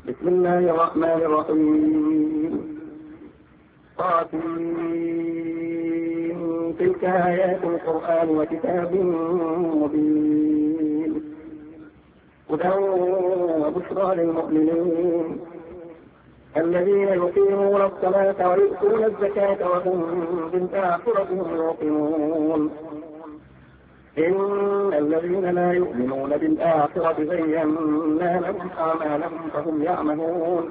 بسم الله الرحمن الرحيم. تلك آيات القرآن وكتاب مبين هدى وبشرى للمؤمنين الذين يقيمون الصلاة ويؤتون الزكاة وهم بالآخرة هم يوقنون إن الذين لا يؤمنون بالآخرة زينا لهم أعمالهم فهم يعملون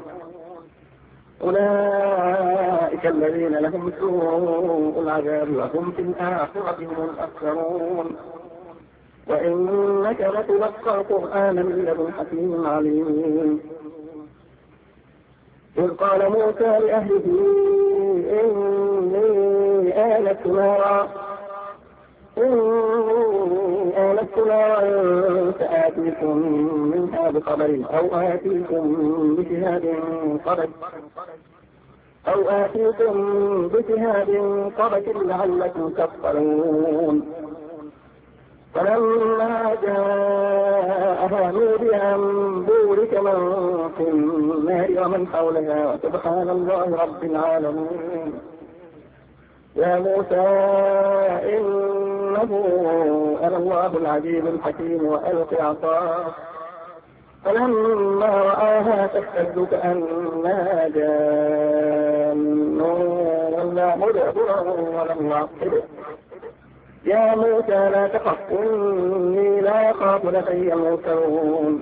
أولئك الذين لهم سوء العذاب وهم في الآخرة هم الأخسرون وإنك لتلقى قرآنا من لدن حكيم عليم. إذ قال موسى لأهله إني آنست نارا سآتيكم منها بخبر أو آتيكم بشهاد قبس لعلكم تفقهون. فلما جاءها نودي أن بورك من في النار ومن حولها وسبحان الله رب العالمين. يا موسى إنه أنا الله العزيز الحكيم وألق عصاك فلما رآها تهتز كأنها جان ولا مدبرا ولم يعقب. يا موسى لا تخف إني لا أخاف لدي المرسلون.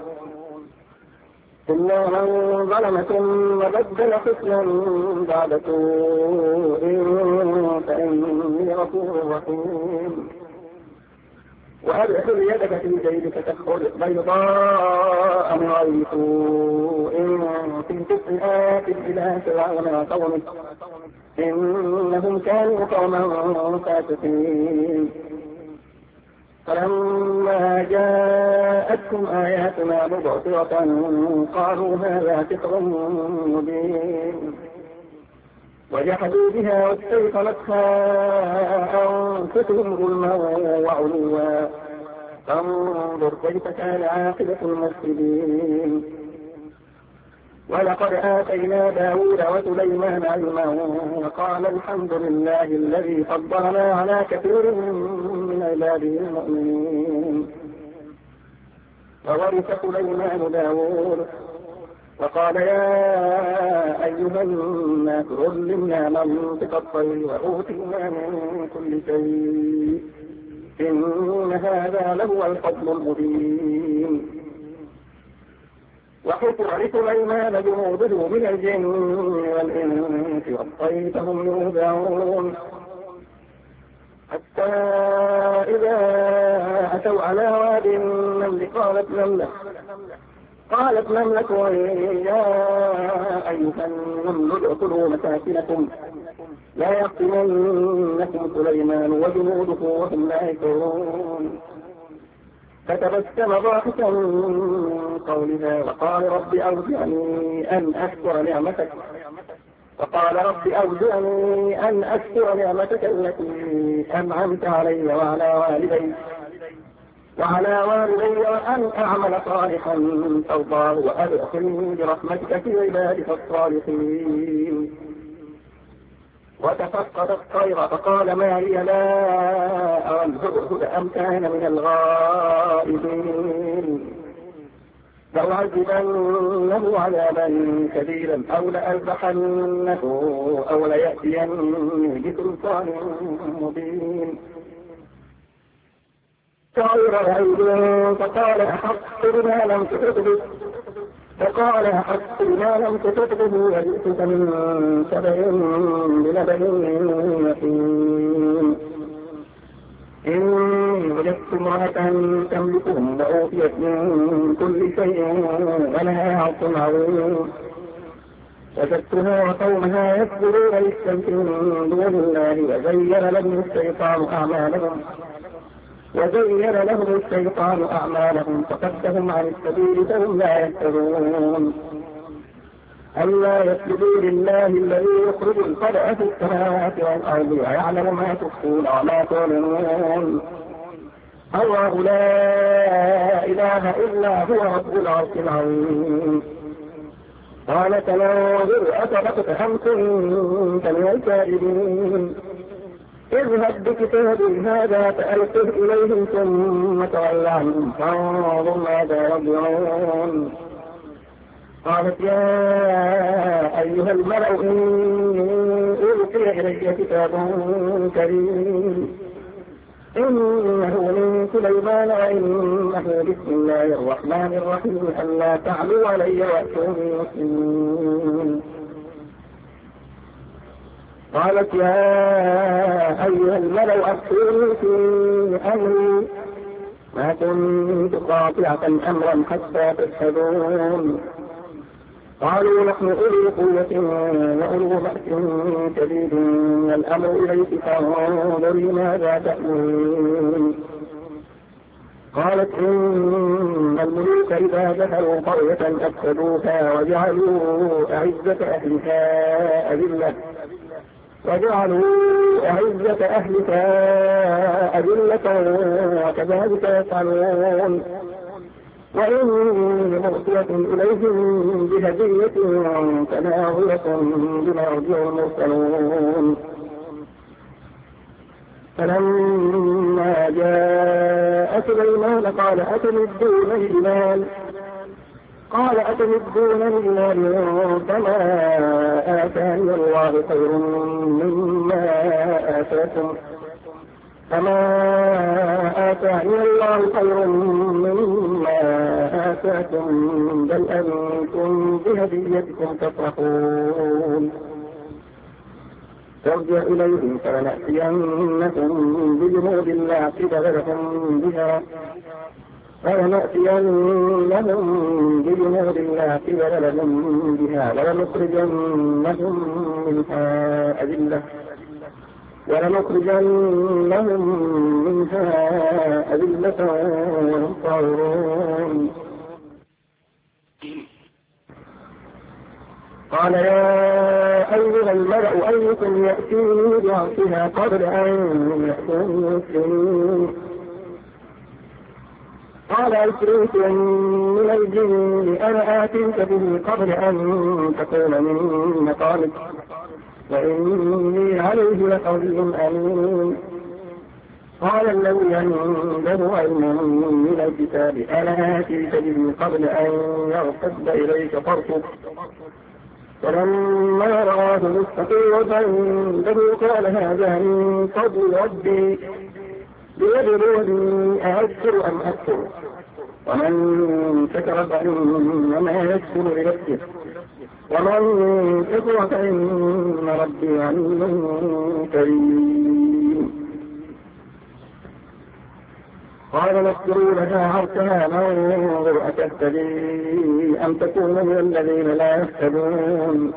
إلا من ظلم ثم بدل حسنا بعد سوء فإني غفور رحيم. وأدخل يدك في جيبك تخرج بيضاء من غير سوء في 9 آيات إلى فرعون وقومه إنهم كانوا قوما فاسقين. فلما جاءتهم آياتنا مبصرة قالوا هذا سحر مبين وجحدوا بها واستيقنتها أنفسهم ظلما وعلوا فانظر كيف كان عاقبة المفسدين. ولقد آتينا داود وسليمان علما وقال الحمد لله الذي فضلنا على كثير من عباده المؤمنين. وورث سليمان داود وقال يا أيها الناس علمنا منطق الطير وأوتينا من كل شيء إن هذا لهو الفضل المبين. وحفر لسليمان جنوده من الجن والإنس والطير فهم يوزعون حتى إذا أتوا على واد النمل قالت نملة يا أيها النمل ادخلوا مساكنكم لا يحطمنكم سليمان وجنوده وهم لا يشعرون. فتبسم ضاحكا من قولها وقال رب أوزعني أن أشكر نعمتك التي أنعمت علي وعلى والدي وأن أعمل صالحا ترضاه وأدخلني برحمتك في عبادك الصالحين. وتفقد الطير فقال ما لي لا أرى الهدهد أم كان من الغائبين لأعذبنه عذابا كبيرا أو لأذبحنه أو ليأتيني بسلطان مبين. شعر عيد فقال أحط بما لم تحط به وجئتك من سبأ بنبأ يقين. إني وجدت امرأة تملكهم وأوتيت من كل شيء ولها عرش عظيم وجدتها وقومها يكفرون بالشمس من دون الله وزين لهم الشيطان أعمالهم فصدهم عن السبيل فهم لا يهتدون. ألا يسجدوا لله الذي يخرج الخبأ في السماوات والأرض ويعلم ما تخفون وما تعلنون. الله لا إله إلا هو رب العرش العظيم. قال فننظر أصدقت أم كنت من الكاذبين اذهب بكتابي هذا فألقه إليهم ثم تول عنهم فانظر ماذا يرجعون. قالت يا أيها الملأ إني ألقي إلي كتاب كريم إنه من سليمان وإنه بسم الله الرحمن الرحيم ألا تعلوا علي وأتوني مسلمين. قالت يا أيها الملأ أفتوني في أمري ما كنت قاطعة أمرا حتى تشهدون. قالوا نحن أولي قوة وأولو بأس شديد والأمر إليك فانظري ماذا تأمرين. قالت إن الملوك إذا دخلوا قرية أفسدوها وجعلوا أعزة أهلها أذلة وكذلك يفعلون. وإني مرسلة إليهم بهدية فناظرة بما يرجع المرسلون. فلما جاء سليمان قال أتمدونني بمال فما آتاني الله خير مما آتاكم بل أنتم بهديتكم تفرحون. فارجع إليهم فلنأتينهم بجنود لا قبل لهم بها ولنخرجنهم منها أذلة وهم صاغرون. قال يا أيها الملأ أيكم يأتيني بعرشها قبل أن يأتوني مسلمين. قال عفريت من الجن أنا آتيك به قبل أن تكون من مقامك وإني عليه لقوي أمين. قال الذي عنده علم من الكتاب أنا آتيك به قبل أن يرتد إليك طرفك. فلما رآه مستقرا عنده قال هذا من فضل ربي ليبلوني أأشكر أم أكفر ومن شكر فإنما يشكر لنفسه ومن كفر فإن ربي عليم كريم. قال نذكروا لها عرشها ننظر أتهتدي أم تكون من الذين لا يهتدون.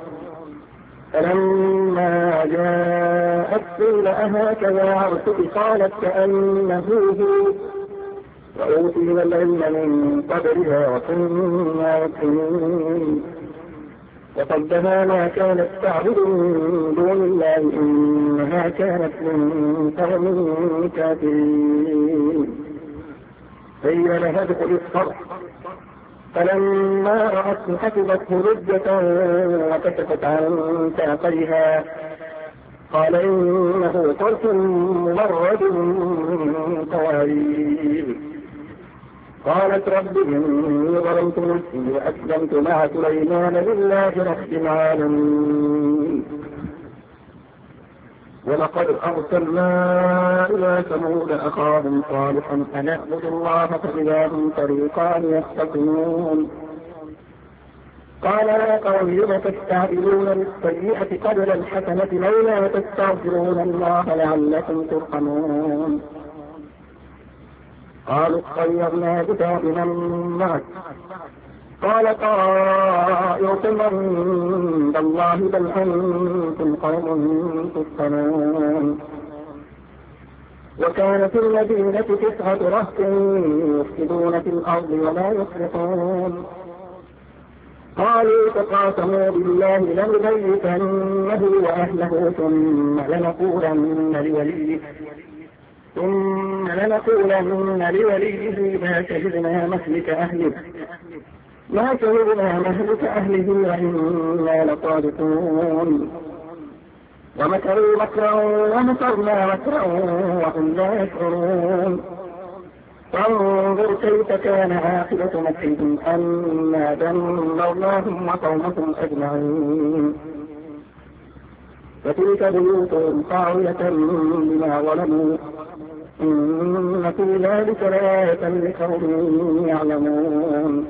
فلما جاءت قيل أهكذا عرشك قالت كأنه هو وأوتينا العلم من قبلها وكنا مسلمين. وصدها ما كانت تعبد من دون الله إنها كانت من قوم كافرين. قيل لها ادخل الصرح فلما رأته حسبته لجة وكشفت عن ساقيها قال إنه صرح ممرد من قوارير. قالت رب إني ظلمت نفسي وأسلمت مع سليمان لله رب العالمين. ولقد أرسلنا إلى ثمود أخاهم صالحا أن اعبدوا الله فإذا هم فريقان يختصمون. قال يا قوم لم تستعجلون بالسيئة قبل الحسنة لولا تستغفرون الله لعلكم ترحمون. قالوا اطيرنا بك بمن معك قال طائركم عند الله بل أنتم قوم تفتنون. وكان في المدينة 9 رهط يفسدون في الأرض ولا يصلحون. قالوا تقاسموا بالله لنبيتنه وأهله ثم لنقولن لوليه ما شهدنا مهلك أهله ما شهدنا مهلك أهله وإنا لصادقون ومكروا مكرا ومكرنا مكرا وهم لا يشعرون فانظر كيف كان عاقبة مكرهم أنا دمرناهم وقومهم أجمعين فتلك بيوتهم خاوية بما ظلموا إن في ذلك لآية لقوم يعلمون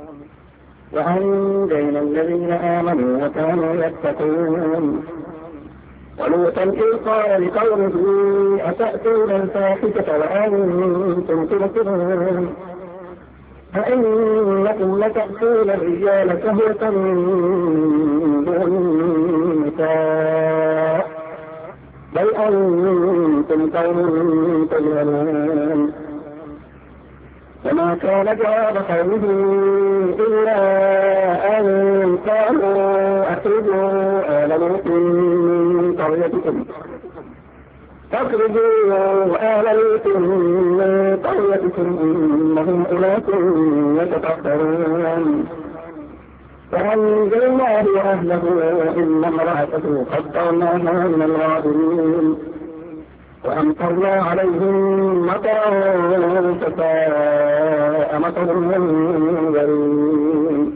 وأنجينا الذين آمنوا وكانوا يتقون ولوطا إذ قال لقومه أتأتون الفاحشة وأنتم تبصرون أئنكم لتأتون الرجال شهوة من دون النساء بل أنتم قوم تجهلون وما كان جواب قومه إلا أن قالوا أخرجوا آل لوط من قريتكم إنهم أناس يتطهرون فأنجيناه وأهله إلا امرأته قدرناها من الغابرين وأمطرنا عليهم مطرا فساء مطر المنذرين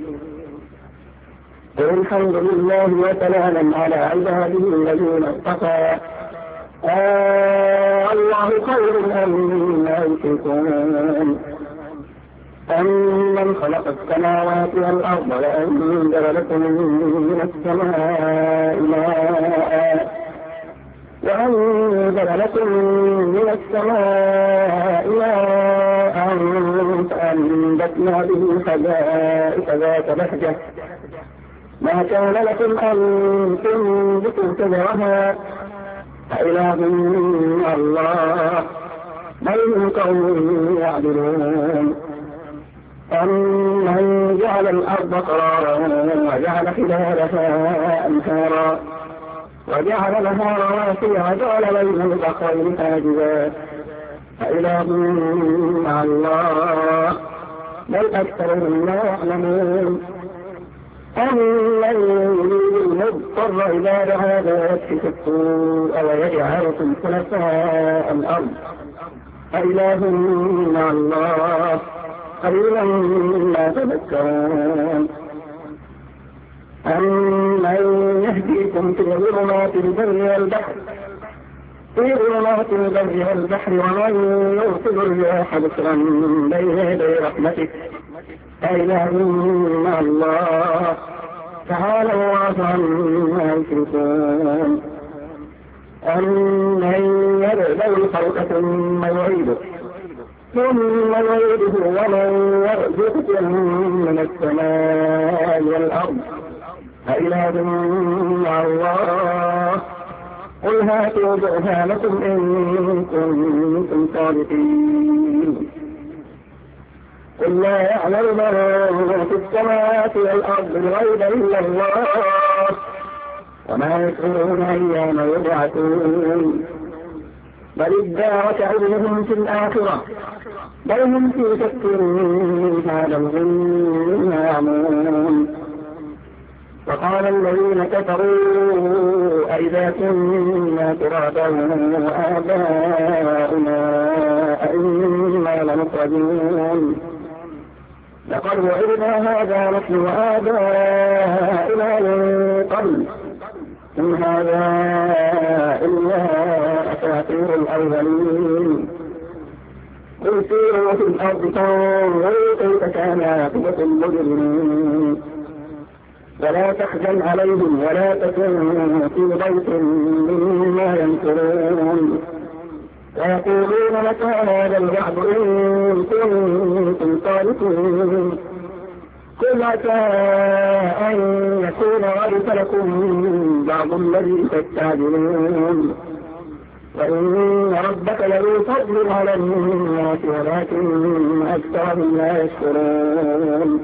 قل الحمد لله وسلاما على عباده الذين اصطفى الله خير أما يشركون أمن خلق السماوات والأرض وأنزل لكم من السماء ماء فأنبتنا به حدائق ذات بهجة ما كان لكم أن تنبتوا شجرها أإله مع الله بل هم قوم يعدلون أمن جعل الأرض قرارا وجعل خلالها أنهارا وجعل لها رواسي وجعل بين البحرين حاجزا أإله مع الله بل أكثرهم لا يعلمون أمن يريد المضطر إذا دعا فيكشف السوء ويجعلكم خلفاء الأرض أإله مع الله قليلا ما تذكرون أمن يهديكم في ظلمات البر والبحر ومن يرسل الرياح بشرا بين يدي رحمته أإله مع الله تعالى الله عما يشركون أمن يبدأ الخلق ثم يعيده ومن يرزقكم من السماء والأرض أإله مع الله قل هاتوا برهانكم إن كنتم صادقين قل لا يعلم من في السماوات والأرض الغيب إلا الله وما يشعرون أيام يبعثون بل ادارك علمهم في الآخرة بل هم في شك هذا الظن يعمون وقال الذين كفروا أئذا كنا ترابا وآباؤنا أئنا لمخرجون لقد وعدنا هذا نحن وآباؤنا من قبل إن هذا إلا أساطير الأولين قل سيروا في الأرض فانظروا كيف كان عاقبة المجرمين ولا تحزن عليهم ولا تكن في ضيق مما يمكرون ويقولون متى هذا الوعد إن كنتم صادقين قل عسى أن يكون ورث لكم بعض الذي تستعجلون وإن ربك لذو فضل على الناس ولكن أكثرهم لا يشكرون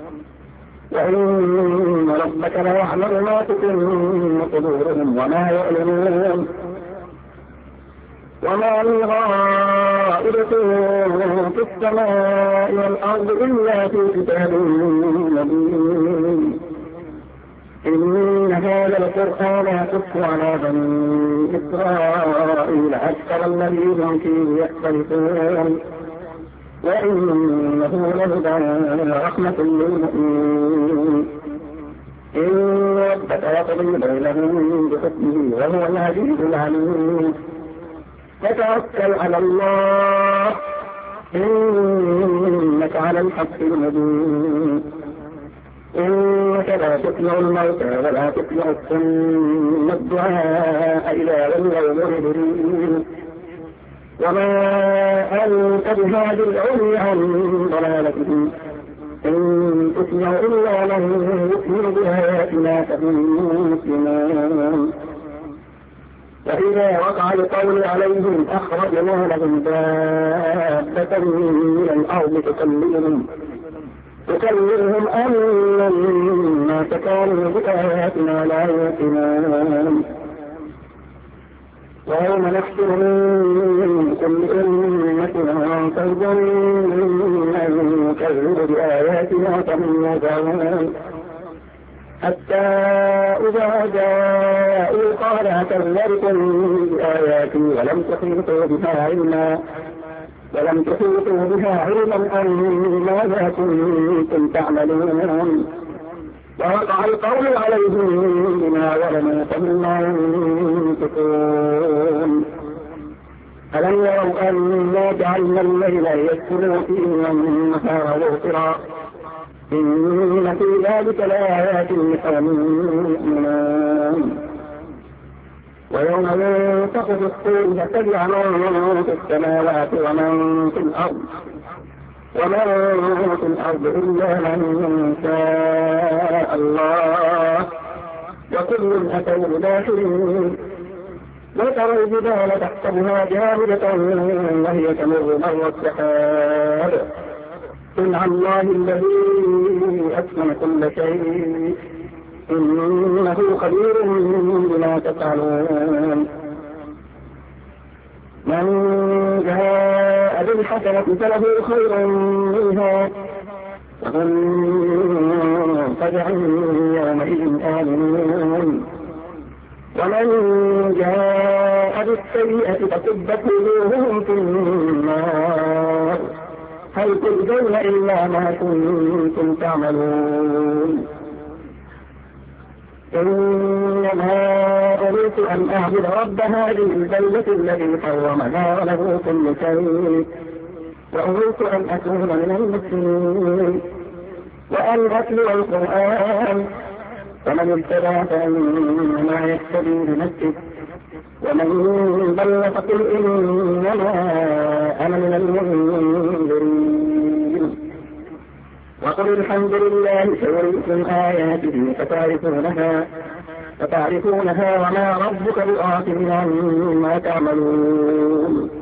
وإن ربك ليعلم ما تكن صدورهم وما يعلنون وما من غائبة طائرة في السماء والأرض إلا في كتاب مبين. إن هذا القرآن يقص على بني إسرائيل أكثر الذي هم فيه يختلفون وإنه لهدى ورحمة للمؤمنين. إن ربك يقضي بينهم بحكمه وهو العزيز العليم. فتوكل على الله إنك على الحق المبين. إنك لا تسمع الموتى ولا تسمع الصم الدعاء إذا ولوا مدبرين. وما أنت بهاد العمي عن ضلالتهم إن تسمع إلا من يؤمن بآياتنا فهم مسلمون. وإذا وقع القول عليهم أخرجنا لهم دابة من الأرض تكلمهم أن الناس كانوا بآياتنا لا يوقنون. ويوم نحشر من كل أمة فوجا من يكذب بآياتنا فهم يوقنون. حتى إذا جاءوا قال أكذبتم بآياتي ولم تحيطوا بها علما أم ماذا كنتم تعملون. ووقع القول عليهم بما ظلموا فهم ينطقون. ألم يروا أنا جعلنا الليل يسكنوا فيه والنهار مبصرا إن في ذلك لآيات لقوم يؤمنون. ويوم ينفخ في الصور فسمع من في السماوات ومن في الأرض إلا من شاء الله وكل أتوا داخلين. وترى الجبال تحسبها جامدة وهي تمر مر السحاب صنع الله الذي أتقن كل شيء إنه خبير بما تفعلون. من جاء بالحسنة فله خير منها وهم فزع يومئذ آمنون. ومن جاء بالسيئة فكبت وجوههم في النار هل تجزون إلا ما كنتم تعملون. إنما أريد أن أعبد رب هذه البلدة الذي حرمها وله كل شيء وأريد أن أكون من المسلمين وأن أتلو القرآن. فمن ابتدع فإنما يهتدي بنفسه ومن ضل فقل إنما أنا من المنذرين. وقل الحمد لله سيريكم آياته فتعرفونها وما ربك بغافل عما تعملون.